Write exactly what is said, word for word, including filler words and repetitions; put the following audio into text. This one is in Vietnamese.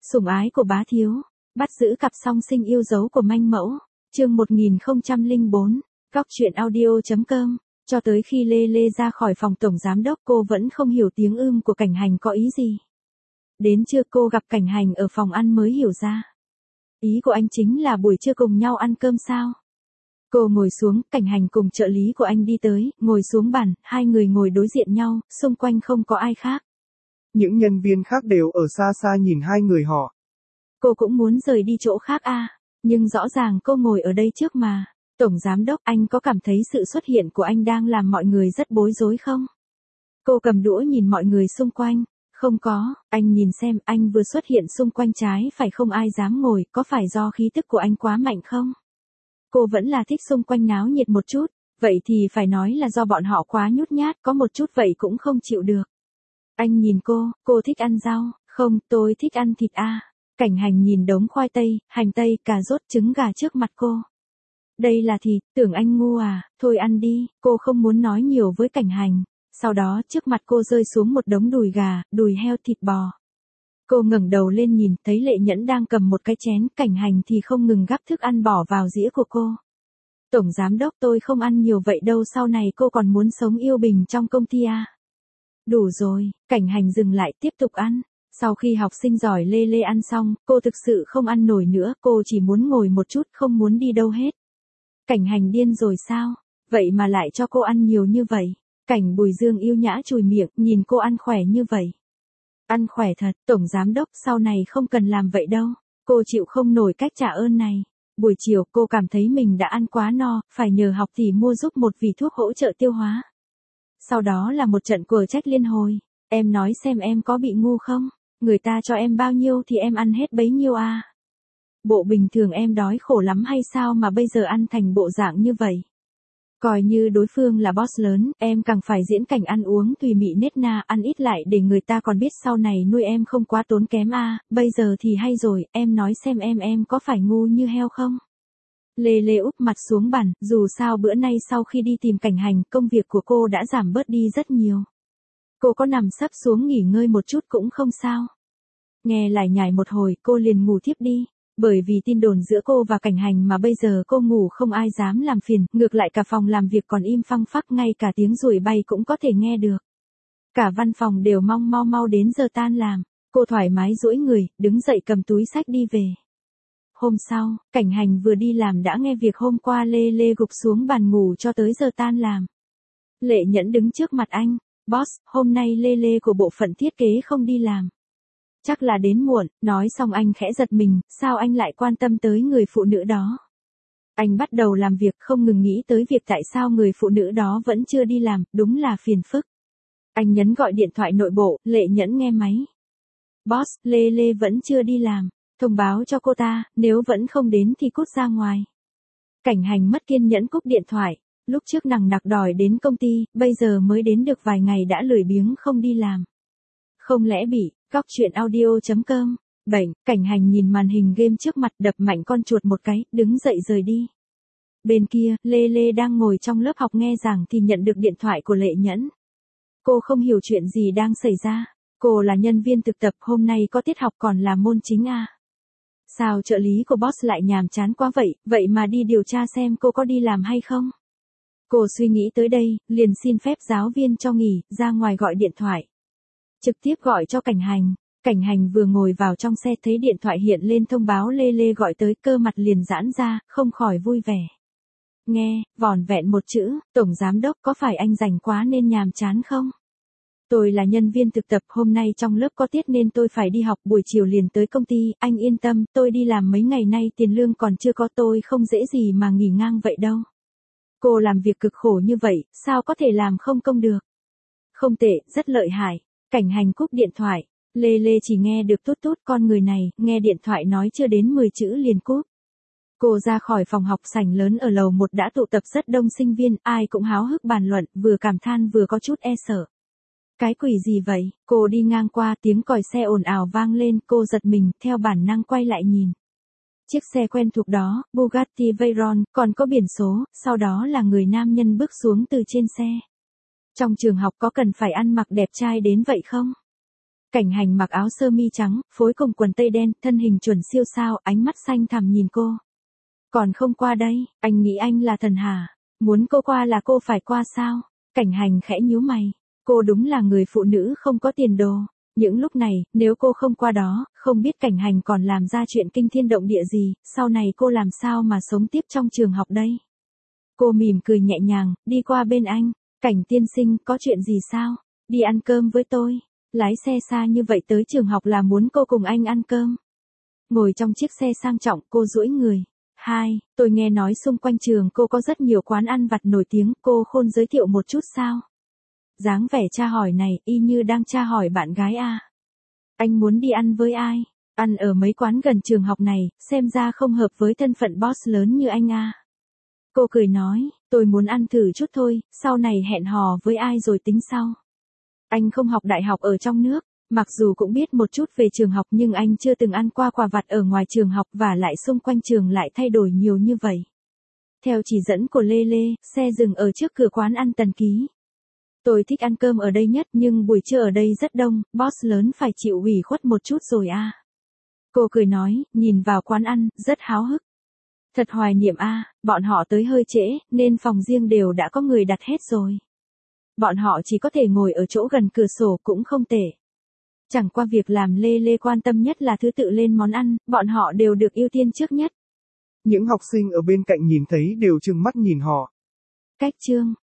Sủng ái của bá thiếu, bắt giữ cặp song sinh yêu dấu của manh mẫu, chương một nghìn không trăm lẻ bốn, góc truyện audio chấm com. Cho tới khi Lê Lê ra khỏi phòng tổng giám đốc cô vẫn không hiểu tiếng ưm của Cảnh Hành có ý gì. Đến trưa cô gặp Cảnh Hành ở phòng ăn mới hiểu ra. Ý của anh chính là buổi trưa cùng nhau ăn cơm sao? Cô ngồi xuống, Cảnh Hành cùng trợ lý của anh đi tới, ngồi xuống bàn, hai người ngồi đối diện nhau, xung quanh không có ai khác. Những nhân viên khác đều ở xa xa nhìn hai người họ. Cô cũng muốn rời đi chỗ khác à, nhưng rõ ràng cô ngồi ở đây trước mà. Tổng giám đốc, anh có cảm thấy sự xuất hiện của anh đang làm mọi người rất bối rối không? Cô cầm đũa nhìn mọi người xung quanh. Không có, anh nhìn xem, anh vừa xuất hiện xung quanh trái phải không ai dám ngồi, có phải do khí tức của anh quá mạnh không? Cô vẫn là thích xung quanh náo nhiệt một chút, vậy thì phải nói là do bọn họ quá nhút nhát, có một chút vậy cũng không chịu được. Anh nhìn cô, cô thích ăn rau, không, tôi thích ăn thịt a. Cảnh Hành nhìn đống khoai tây, hành tây, cà rốt, trứng gà trước mặt cô. Đây là thịt, tưởng anh ngu à, thôi ăn đi, cô không muốn nói nhiều với Cảnh Hành. Sau đó trước mặt cô rơi xuống một đống đùi gà, đùi heo, thịt bò. Cô ngẩng đầu lên nhìn, thấy Lệ Nhẫn đang cầm một cái chén, Cảnh Hành thì không ngừng gắp thức ăn bỏ vào dĩa của cô. Tổng giám đốc, tôi không ăn nhiều vậy đâu, sau này cô còn muốn sống yên bình trong công ty à? Đủ rồi, Cảnh Hành dừng lại tiếp tục ăn. Sau khi học sinh giỏi Lê Lê ăn xong, cô thực sự không ăn nổi nữa, cô chỉ muốn ngồi một chút, không muốn đi đâu hết. Cảnh Hành điên rồi sao? Vậy mà lại cho cô ăn nhiều như vậy. Cảnh Bùi Dương yêu nhã chùi miệng, nhìn cô ăn khỏe như vậy. Ăn khỏe thật, tổng giám đốc, sau này không cần làm vậy đâu. Cô chịu không nổi cách trả ơn này. Buổi chiều cô cảm thấy mình đã ăn quá no, phải nhờ học tỷ mua giúp một vỉ thuốc hỗ trợ tiêu hóa. Sau đó là một trận quở trách liên hồi. Em nói xem em có bị ngu không? Người ta cho em bao nhiêu thì em ăn hết bấy nhiêu à? Bộ bình thường em đói khổ lắm hay sao mà bây giờ ăn thành bộ dạng như vậy? Coi như đối phương là boss lớn, em càng phải diễn cảnh ăn uống tùy mị nết na, ăn ít lại để người ta còn biết sau này nuôi em không quá tốn kém à, bây giờ thì hay rồi, em nói xem em em có phải ngu như heo không? Lê Lê úp mặt xuống bàn, dù sao bữa nay sau khi đi tìm Cảnh Hành, công việc của cô đã giảm bớt đi rất nhiều. Cô có nằm sấp xuống nghỉ ngơi một chút cũng không sao. Nghe lải nhải một hồi, cô liền ngủ thiếp đi. Bởi vì tin đồn giữa cô và Cảnh Hành mà bây giờ cô ngủ không ai dám làm phiền, ngược lại cả phòng làm việc còn im phăng phắc, ngay cả tiếng ruồi bay cũng có thể nghe được. Cả văn phòng đều mong mau mau đến giờ tan làm. Cô thoải mái duỗi người, đứng dậy cầm túi xách đi về. Hôm sau, Cảnh Hành vừa đi làm đã nghe việc hôm qua Lê Lê gục xuống bàn ngủ cho tới giờ tan làm. Lệ Nhẫn đứng trước mặt anh, boss, hôm nay Lê Lê của bộ phận thiết kế không đi làm. Chắc là đến muộn, nói xong anh khẽ giật mình, sao anh lại quan tâm tới người phụ nữ đó? Anh bắt đầu làm việc không ngừng nghĩ tới việc tại sao người phụ nữ đó vẫn chưa đi làm, đúng là phiền phức. Anh nhấn gọi điện thoại nội bộ, Lệ Nhẫn nghe máy. Boss, Lê Lê vẫn chưa đi làm, thông báo cho cô ta, nếu vẫn không đến thì cút ra ngoài. Cảnh Hành mất kiên nhẫn cúp điện thoại, lúc trước nằng nặc đòi đến công ty, bây giờ mới đến được vài ngày đã lười biếng không đi làm. Không lẽ bị, góc truyện audio chấm com, bệnh, Cảnh Hành nhìn màn hình game trước mặt đập mạnh con chuột một cái, đứng dậy rời đi. Bên kia, Lê Lê đang ngồi trong lớp học nghe giảng thì nhận được điện thoại của Lệ Nhẫn. Cô không hiểu chuyện gì đang xảy ra, cô là nhân viên thực tập, hôm nay có tiết học còn là môn chính à? Sao trợ lý của boss lại nhàm chán quá vậy, vậy mà đi điều tra xem cô có đi làm hay không? Cô suy nghĩ tới đây, liền xin phép giáo viên cho nghỉ, ra ngoài gọi điện thoại. Trực tiếp gọi cho Cảnh Hành. Cảnh Hành vừa ngồi vào trong xe thấy điện thoại hiện lên thông báo Lê Lê gọi tới, cơ mặt liền giãn ra, không khỏi vui vẻ. Nghe, vỏn vẹn một chữ, tổng giám đốc, có phải anh rảnh quá nên nhàm chán không? Tôi là nhân viên thực tập, hôm nay trong lớp có tiết nên tôi phải đi học, buổi chiều liền tới công ty, anh yên tâm, tôi đi làm mấy ngày nay tiền lương còn chưa có, tôi không dễ gì mà nghỉ ngang vậy đâu. Cô làm việc cực khổ như vậy, sao có thể làm không công được? Không tệ, rất lợi hại. Cảnh Hành cúp điện thoại, Lê Lê chỉ nghe được tút tút, con người này, nghe điện thoại nói chưa đến mười chữ liền cúp. Cô ra khỏi phòng học, sảnh lớn ở lầu một đã tụ tập rất đông sinh viên, ai cũng háo hức bàn luận, vừa cảm than vừa có chút e sợ. Cái quỷ gì vậy? Cô đi ngang qua, tiếng còi xe ồn ào vang lên, cô giật mình, theo bản năng quay lại nhìn. Chiếc xe quen thuộc đó, Bugatti Veyron, còn có biển số, sau đó là người nam nhân bước xuống từ trên xe. Trong trường học có cần phải ăn mặc đẹp trai đến vậy không? Cảnh Hành mặc áo sơ mi trắng, phối cùng quần tây đen, thân hình chuẩn siêu sao, ánh mắt xanh thẳm nhìn cô. Còn không qua đây, anh nghĩ anh là thần hả? Muốn cô qua là cô phải qua sao? Cảnh Hành khẽ nhíu mày. Cô đúng là người phụ nữ không có tiền đồ. Những lúc này, nếu cô không qua đó, không biết Cảnh Hành còn làm ra chuyện kinh thiên động địa gì, sau này cô làm sao mà sống tiếp trong trường học đây? Cô mỉm cười nhẹ nhàng, đi qua bên anh. Cảnh tiên sinh, có chuyện gì sao? Đi ăn cơm với tôi. Lái xe xa như vậy tới trường học là muốn cô cùng anh ăn cơm. Ngồi trong chiếc xe sang trọng, cô duỗi người. Hai, tôi nghe nói xung quanh trường cô có rất nhiều quán ăn vặt nổi tiếng, cô khôn giới thiệu một chút sao? Dáng vẻ tra hỏi này, y như đang tra hỏi bạn gái à. Anh muốn đi ăn với ai? Ăn ở mấy quán gần trường học này, xem ra không hợp với thân phận boss lớn như anh à. Cô cười nói, tôi muốn ăn thử chút thôi, sau này hẹn hò với ai rồi tính sau. Anh không học đại học ở trong nước, mặc dù cũng biết một chút về trường học nhưng anh chưa từng ăn qua quà vặt ở ngoài trường học và lại xung quanh trường lại thay đổi nhiều như vậy. Theo chỉ dẫn của Lê Lê, xe dừng ở trước cửa quán ăn Tần Ký. Tôi thích ăn cơm ở đây nhất nhưng buổi trưa ở đây rất đông, boss lớn phải chịu ủy khuất một chút rồi à. Cô cười nói, nhìn vào quán ăn, rất háo hức. Thật hoài niệm à, bọn họ tới hơi trễ, nên phòng riêng đều đã có người đặt hết rồi. Bọn họ chỉ có thể ngồi ở chỗ gần cửa sổ cũng không tệ. Chẳng qua việc làm Lê Lê quan tâm nhất là thứ tự lên món ăn, bọn họ đều được ưu tiên trước nhất. Những học sinh ở bên cạnh nhìn thấy đều trừng mắt nhìn họ. Cách chương